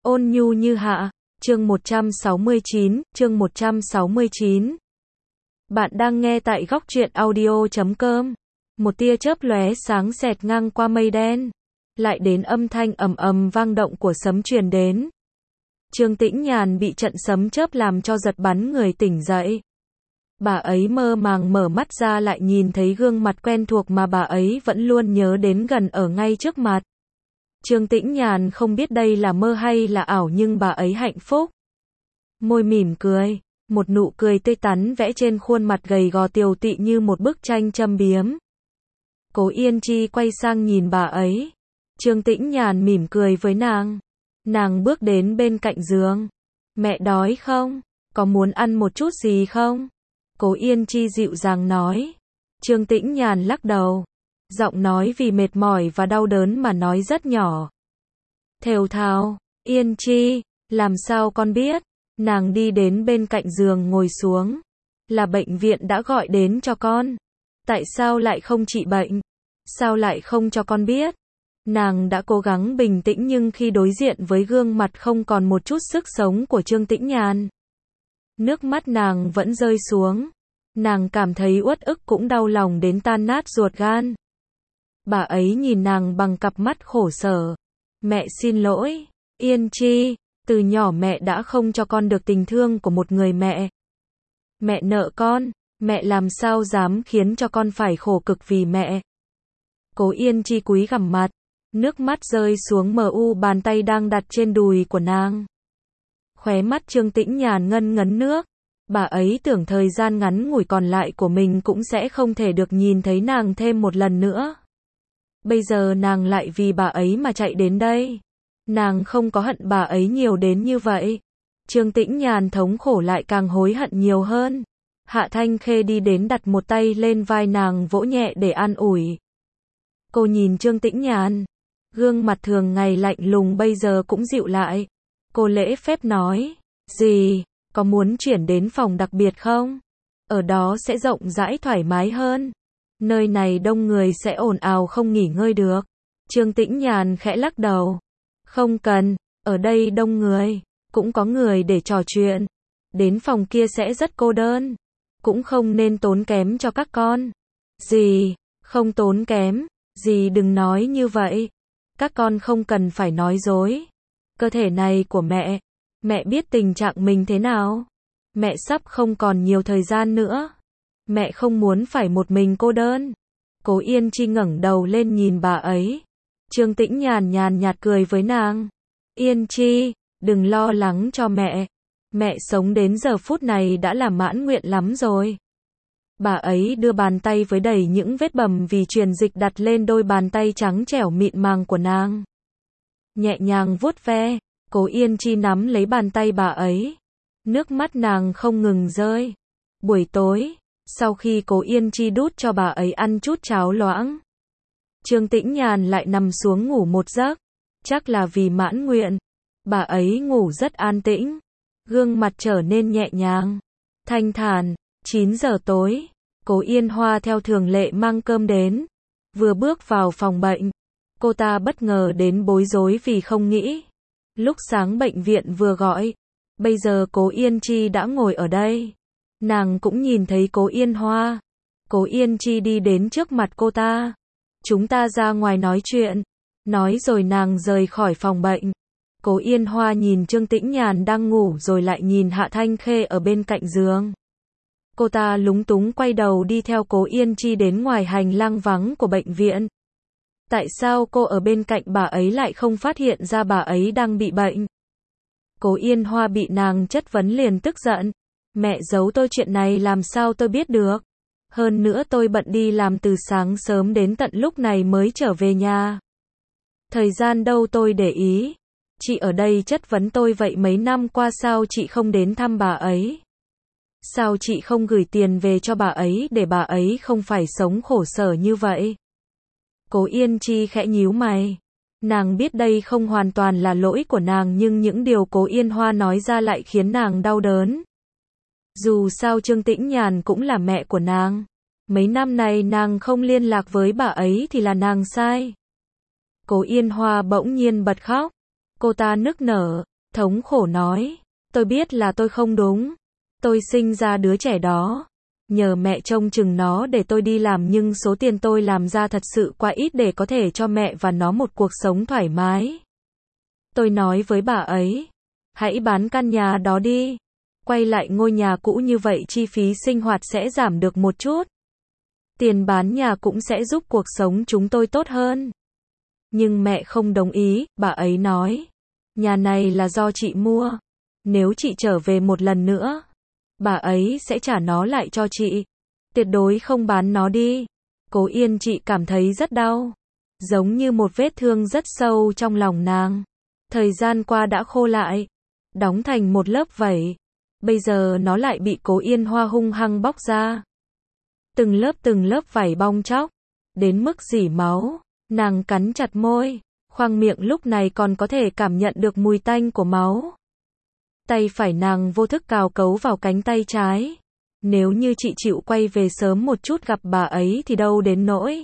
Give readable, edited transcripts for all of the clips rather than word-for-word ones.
Ôn nhu như hạ, chương 169, chương 169. Bạn đang nghe tại góc truyện audio.com. Một tia chớp lóe sáng xẹt ngang qua mây đen. Lại đến âm thanh ầm ầm vang động của sấm truyền đến. Trương Tĩnh Nhàn bị trận sấm chớp làm cho giật bắn người tỉnh dậy. Bà ấy mơ màng mở mắt ra lại nhìn thấy gương mặt quen thuộc mà bà ấy vẫn luôn nhớ đến gần ở ngay trước mặt. Trương Tĩnh Nhàn không biết đây là mơ hay là ảo nhưng bà ấy hạnh phúc. Môi mỉm cười, một nụ cười tươi tắn vẽ trên khuôn mặt gầy gò tiều tụy như một bức tranh châm biếm. Cố Yên Chi quay sang nhìn bà ấy. Trương Tĩnh Nhàn mỉm cười với nàng. Nàng bước đến bên cạnh giường. Mẹ đói không? Có muốn ăn một chút gì không? Cố Yên Chi dịu dàng nói. Trương Tĩnh Nhàn lắc đầu. Giọng nói vì mệt mỏi và đau đớn mà nói rất nhỏ. Thều thào, Yên Chi, làm sao con biết? Nàng đi đến bên cạnh giường ngồi xuống. Là bệnh viện đã gọi đến cho con. Tại sao lại không trị bệnh? Sao lại không cho con biết? Nàng đã cố gắng bình tĩnh nhưng khi đối diện với gương mặt không còn một chút sức sống của Trương Tĩnh Nhàn, nước mắt nàng vẫn rơi xuống. Nàng cảm thấy uất ức cũng đau lòng đến tan nát ruột gan. Bà ấy nhìn nàng bằng cặp mắt khổ sở. Mẹ xin lỗi, Yên Chi, từ nhỏ mẹ đã không cho con được tình thương của một người mẹ. Mẹ nợ con, mẹ làm sao dám khiến cho con phải khổ cực vì mẹ. Cố Yên Chi cúi gằm mặt, nước mắt rơi xuống mờ u bàn tay đang đặt trên đùi của nàng. Khóe mắt Trương Tĩnh Nhàn ngân ngấn nước. Bà ấy tưởng thời gian ngắn ngủi còn lại của mình cũng sẽ không thể được nhìn thấy nàng thêm một lần nữa. Bây giờ nàng lại vì bà ấy mà chạy đến đây. Nàng không có hận bà ấy nhiều đến như vậy. Trương Tĩnh Nhàn thống khổ lại càng hối hận nhiều hơn. Hạ Thanh Khê đi đến đặt một tay lên vai nàng vỗ nhẹ để an ủi. Cô nhìn Trương Tĩnh Nhàn. Gương mặt thường ngày lạnh lùng bây giờ cũng dịu lại. Cô lễ phép nói. Gì, có muốn chuyển đến phòng đặc biệt không? Ở đó sẽ rộng rãi thoải mái hơn. Nơi này đông người sẽ ồn ào không nghỉ ngơi được. Trương Tĩnh Nhàn khẽ lắc đầu. Không cần, ở đây đông người, cũng có người để trò chuyện. Đến phòng kia sẽ rất cô đơn. Cũng không nên tốn kém cho các con. Gì, không tốn kém, gì đừng nói như vậy. Các con không cần phải nói dối. Cơ thể này của mẹ biết tình trạng mình thế nào. Mẹ sắp không còn nhiều thời gian nữa. Mẹ không muốn phải một mình cô đơn. Cố Yên Chi ngẩng đầu lên nhìn bà ấy. Trương Tĩnh Nhàn nhàn nhạt cười với nàng. Yên Chi, đừng lo lắng cho mẹ. Mẹ sống đến giờ phút này đã là mãn nguyện lắm rồi. Bà ấy đưa bàn tay với đầy những vết bầm vì truyền dịch đặt lên đôi bàn tay trắng trẻo mịn màng của nàng. Nhẹ nhàng vuốt ve, Cố Yên Chi nắm lấy bàn tay bà ấy. Nước mắt nàng không ngừng rơi. Buổi tối, sau khi Cố Yên Chi đút cho bà ấy ăn chút cháo loãng, Trương Tĩnh Nhàn lại nằm xuống ngủ một giấc. Chắc là vì mãn nguyện. Bà ấy ngủ rất an tĩnh. Gương mặt trở nên nhẹ nhàng, thanh thản. 9 giờ tối, Cố Yên Hoa theo thường lệ mang cơm đến. Vừa bước vào phòng bệnh, cô ta bất ngờ đến bối rối vì không nghĩ. Lúc sáng bệnh viện vừa gọi, bây giờ Cố Yên Chi đã ngồi ở đây. Nàng cũng nhìn thấy Cố Yên Hoa. Cố Yên Chi đi đến trước mặt cô ta. Chúng ta ra ngoài nói chuyện. Nói rồi nàng rời khỏi phòng bệnh. Cố Yên Hoa nhìn Trương Tĩnh Nhàn đang ngủ rồi lại nhìn Hạ Thanh Khê ở bên cạnh giường. Cô ta lúng túng quay đầu đi theo Cố Yên Chi đến ngoài hành lang vắng của bệnh viện. Tại sao cô ở bên cạnh bà ấy lại không phát hiện ra bà ấy đang bị bệnh? Cố Yên Hoa bị nàng chất vấn liền tức giận. Mẹ giấu tôi chuyện này làm sao tôi biết được? Hơn nữa tôi bận đi làm từ sáng sớm đến tận lúc này mới trở về nhà. Thời gian đâu tôi để ý. Chị ở đây chất vấn tôi vậy mấy năm qua sao chị không đến thăm bà ấy? Sao chị không gửi tiền về cho bà ấy để bà ấy không phải sống khổ sở như vậy? Cố Yên Chi khẽ nhíu mày. Nàng biết đây không hoàn toàn là lỗi của nàng nhưng những điều Cố Yên Hoa nói ra lại khiến nàng đau đớn. Dù sao Trương Tĩnh Nhàn cũng là mẹ của nàng. Mấy năm này nàng không liên lạc với bà ấy thì là nàng sai. Cố Yên Hoa bỗng nhiên bật khóc. Cô ta nức nở. thống khổ nói, tôi biết là tôi không đúng. Tôi sinh ra đứa trẻ đó, nhờ mẹ trông chừng nó để tôi đi làm, nhưng số tiền tôi làm ra thật sự quá ít để có thể cho mẹ và nó một cuộc sống thoải mái. Tôi nói với bà ấy, hãy bán căn nhà đó đi. Quay lại ngôi nhà cũ, như vậy chi phí sinh hoạt sẽ giảm được một chút. Tiền bán nhà cũng sẽ giúp cuộc sống chúng tôi tốt hơn. Nhưng mẹ không đồng ý, bà ấy nói, nhà này là do chị mua. Nếu chị trở về một lần nữa, bà ấy sẽ trả nó lại cho chị. Tuyệt đối không bán nó đi. Cố Yên chị cảm thấy rất đau. Giống như một vết thương rất sâu trong lòng nàng. Thời gian qua đã khô lại, đóng thành một lớp vảy. Bây giờ nó lại bị Cố Yên Hoa hung hăng bóc ra. Từng lớp vảy bong tróc, đến mức rỉ máu. Nàng cắn chặt môi, khoang miệng lúc này còn có thể cảm nhận được mùi tanh của máu. Tay phải nàng vô thức cào cấu vào cánh tay trái. Nếu như chị chịu quay về sớm một chút gặp bà ấy thì đâu đến nỗi.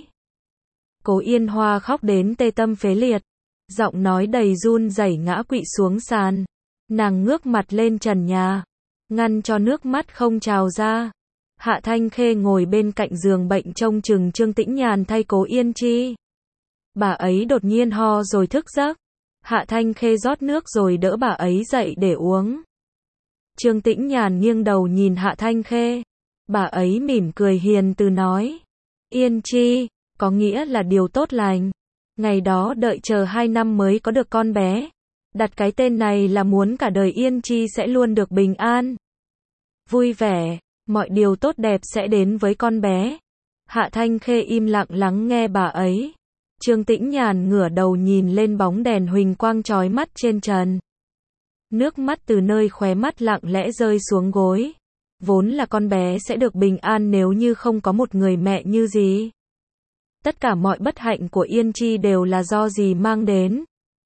Cố Yên Hoa khóc đến tê tâm phế liệt, giọng nói đầy run rẩy ngã quỵ xuống sàn. Nàng ngước mặt lên trần nhà, ngăn cho nước mắt không trào ra. Hạ Thanh Khê ngồi bên cạnh giường bệnh trông chừng Trương Tĩnh Nhàn thay Cố Yên Chi. Bà ấy đột nhiên ho rồi thức giấc. Hạ Thanh Khê rót nước rồi đỡ bà ấy dậy để uống. Trương Tĩnh Nhàn nghiêng đầu nhìn Hạ Thanh Khê. Bà ấy mỉm cười hiền từ nói, Yên Chi, có nghĩa là điều tốt lành. Ngày đó đợi chờ 2 năm mới có được con bé. Đặt cái tên này là muốn cả đời Yên Chi sẽ luôn được bình an, vui vẻ, mọi điều tốt đẹp sẽ đến với con bé. Hạ Thanh Khê im lặng lắng nghe bà ấy. Trương Tĩnh Nhàn ngửa đầu nhìn lên bóng đèn huỳnh quang chói mắt trên trần. Nước mắt từ nơi khóe mắt lặng lẽ rơi xuống gối. Vốn là con bé sẽ được bình an nếu như không có một người mẹ như dì. Tất cả mọi bất hạnh của Yên Chi đều là do dì mang đến.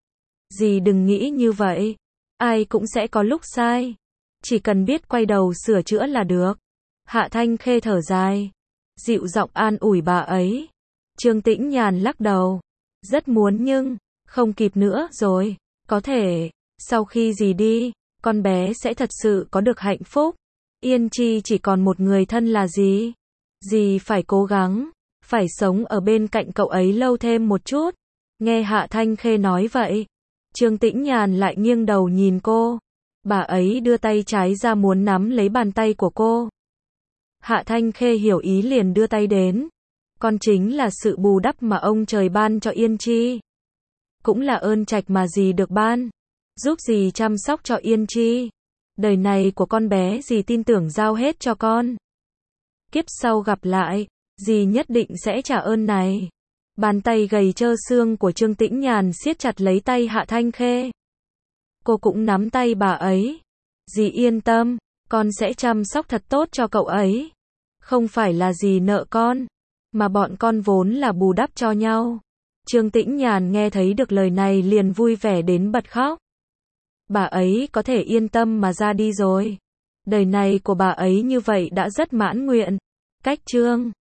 Dì đừng nghĩ như vậy. Ai cũng sẽ có lúc sai. Chỉ cần biết quay đầu sửa chữa là được. Hạ Thanh Khê thở dài, dịu giọng an ủi bà ấy. Trương Tĩnh Nhàn lắc đầu. Rất muốn nhưng, không kịp nữa rồi. Có thể, sau khi dì đi, con bé sẽ thật sự có được hạnh phúc. Yên Chi chỉ còn một người thân là dì. Dì phải cố gắng, phải sống ở bên cạnh cậu ấy lâu thêm một chút. Nghe Hạ Thanh Khê nói vậy, Trương Tĩnh Nhàn lại nghiêng đầu nhìn cô. Bà ấy đưa tay trái ra muốn nắm lấy bàn tay của cô. Hạ Thanh Khê hiểu ý liền đưa tay đến. Con chính là sự bù đắp mà ông trời ban cho Yên Chi. Cũng là ơn trạch mà dì được ban. Giúp dì chăm sóc cho Yên Chi. Đời này của con bé dì tin tưởng giao hết cho con. Kiếp sau gặp lại, dì nhất định sẽ trả ơn này. Bàn tay gầy trơ xương của Trương Tĩnh Nhàn siết chặt lấy tay Hạ Thanh Khê. Cô cũng nắm tay bà ấy. Dì yên tâm, con sẽ chăm sóc thật tốt cho cậu ấy. Không phải là dì nợ con, mà bọn con vốn là bù đắp cho nhau. Trương Tĩnh Nhàn nghe thấy được lời này liền vui vẻ đến bật khóc. Bà ấy có thể yên tâm mà ra đi rồi. Đời này của bà ấy như vậy đã rất mãn nguyện. Cách chương